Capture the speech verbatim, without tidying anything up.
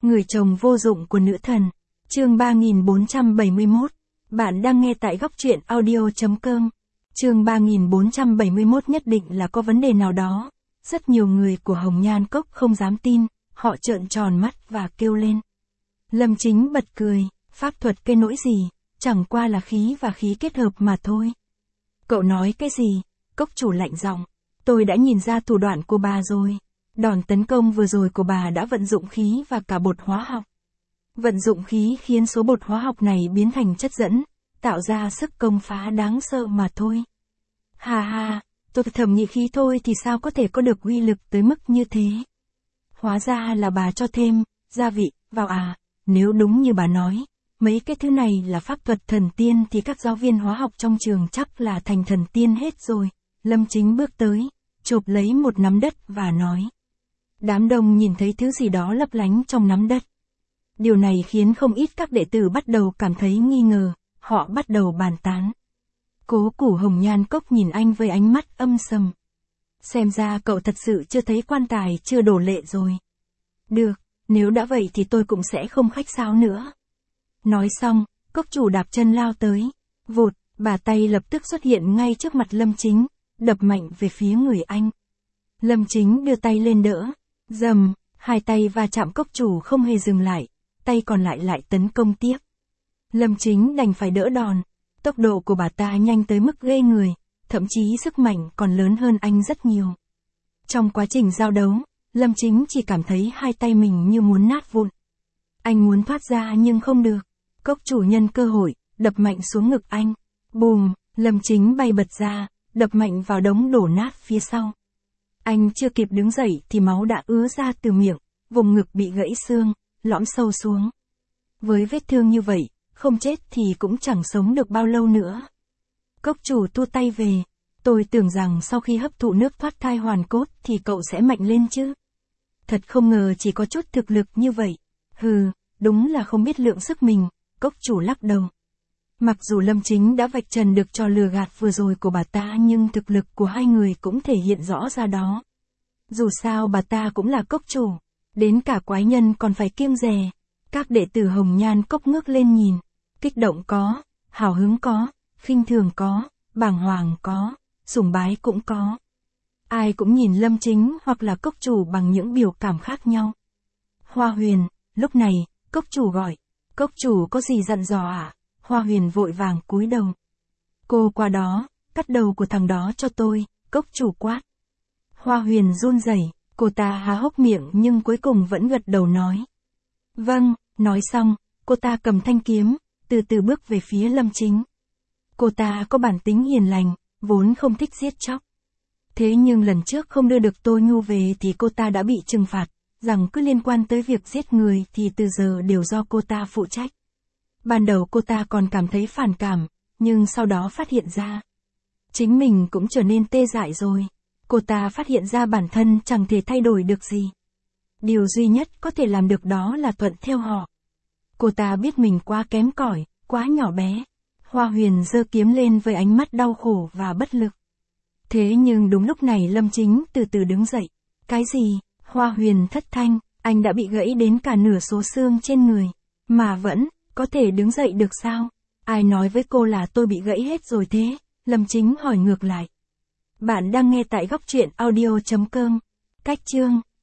Người chồng vô dụng của nữ thần. Chương ba nghìn bốn trăm bảy mươi mốt. Bạn đang nghe tại góc truyện audio.com. Chương ba nghìn bốn trăm bảy mươi mốt nhất định là có vấn đề nào đó. Rất nhiều người của Hồng Nhan Cốc không dám tin, họ trợn tròn mắt và kêu lên. Lâm Chính bật cười, pháp thuật cái nỗi gì, chẳng qua là khí và khí kết hợp mà thôi. Cậu nói cái gì? Cốc chủ lạnh giọng. Tôi đã nhìn ra thủ đoạn của bà rồi. Đòn tấn công vừa rồi của bà đã vận dụng khí và cả bột hóa học. Vận dụng khí khiến số bột hóa học này biến thành chất dẫn, tạo ra sức công phá đáng sợ mà thôi. Hà hà, tôi thầm nghĩ khí thôi thì sao có thể có được uy lực tới mức như thế. Hóa ra là bà cho thêm gia vị vào à, nếu đúng như bà nói, mấy cái thứ này là pháp thuật thần tiên thì các giáo viên hóa học trong trường chắc là thành thần tiên hết rồi. Lâm Chính bước tới, chộp lấy một nắm đất và nói. Đám đông nhìn thấy thứ gì đó lấp lánh trong nắm đất. Điều này khiến không ít các đệ tử bắt đầu cảm thấy nghi ngờ, họ bắt đầu bàn tán. Cố Củ Hồng Nhan Cốc nhìn anh với ánh mắt âm sầm. Xem ra cậu thật sự chưa thấy quan tài chưa đổ lệ rồi. Được, nếu đã vậy thì tôi cũng sẽ không khách sáo nữa. Nói xong, Cốc chủ đạp chân lao tới. Vụt, bà tay lập tức xuất hiện ngay trước mặt Lâm Chính, đập mạnh về phía người anh. Lâm Chính đưa tay lên đỡ. Dầm, hai tay va chạm Cốc chủ không hề dừng lại, tay còn lại lại tấn công tiếp. Lâm Chính đành phải đỡ đòn. Tốc độ của bà ta nhanh tới mức ghê người, thậm chí sức mạnh còn lớn hơn anh rất nhiều. Trong quá trình giao đấu, Lâm Chính chỉ cảm thấy hai tay mình như muốn nát vụn. Anh muốn thoát ra nhưng không được. Cốc chủ nhân cơ hội, đập mạnh xuống ngực anh. Bùm, Lâm Chính bay bật ra, đập mạnh vào đống đổ nát phía sau. Anh chưa kịp đứng dậy thì máu đã ứa ra từ miệng, vùng ngực bị gãy xương, lõm sâu xuống. Với vết thương như vậy, không chết thì cũng chẳng sống được bao lâu nữa. Cốc chủ tua tay về. Tôi tưởng rằng sau khi hấp thụ nước thoát thai hoàn cốt thì cậu sẽ mạnh lên chứ. Thật không ngờ chỉ có chút thực lực như vậy. Hừ, đúng là không biết lượng sức mình. Cốc chủ lắc đầu. Mặc dù Lâm Chính đã vạch trần được trò lừa gạt vừa rồi của bà ta nhưng thực lực của hai người cũng thể hiện rõ ra đó. Dù sao bà ta cũng là cốc chủ. Đến cả quái nhân còn phải kiêng dè. Các đệ tử Hồng Nhan Cốc ngước lên nhìn. Kích động có, hào hứng có, khinh thường có, bàng hoàng có, sùng bái cũng có. Ai cũng nhìn Lâm Chính hoặc là cốc chủ bằng những biểu cảm khác nhau. Hoa Huyền, lúc này, cốc chủ gọi. Cốc chủ có gì dặn dò à? Hoa Huyền vội vàng cúi đầu. Cô qua đó, cắt đầu của thằng đó cho tôi, cốc chủ quát. Hoa Huyền run rẩy, cô ta há hốc miệng nhưng cuối cùng vẫn gật đầu nói. Vâng, nói xong, cô ta cầm thanh kiếm, từ từ bước về phía Lâm Chính. Cô ta có bản tính hiền lành, vốn không thích giết chóc. Thế nhưng lần trước không đưa được Tôi Nhu về thì cô ta đã bị trừng phạt, rằng cứ liên quan tới việc giết người thì từ giờ đều do cô ta phụ trách. Ban đầu cô ta còn cảm thấy phản cảm, nhưng sau đó phát hiện ra. Chính mình cũng trở nên tê dại rồi. Cô ta phát hiện ra bản thân chẳng thể thay đổi được gì. Điều duy nhất có thể làm được đó là thuận theo họ. Cô ta biết mình quá kém cỏi, quá nhỏ bé. Hoa Huyền giơ kiếm lên với ánh mắt đau khổ và bất lực. Thế nhưng đúng lúc này Lâm Chính từ từ đứng dậy. Cái gì? Hoa Huyền thất thanh, anh đã bị gãy đến cả nửa số xương trên người. Mà vẫn, có thể đứng dậy được sao? Ai nói với cô là tôi bị gãy hết rồi thế? Lâm Chính hỏi ngược lại. Bạn đang nghe tại góc truyện audio.com. Cách chương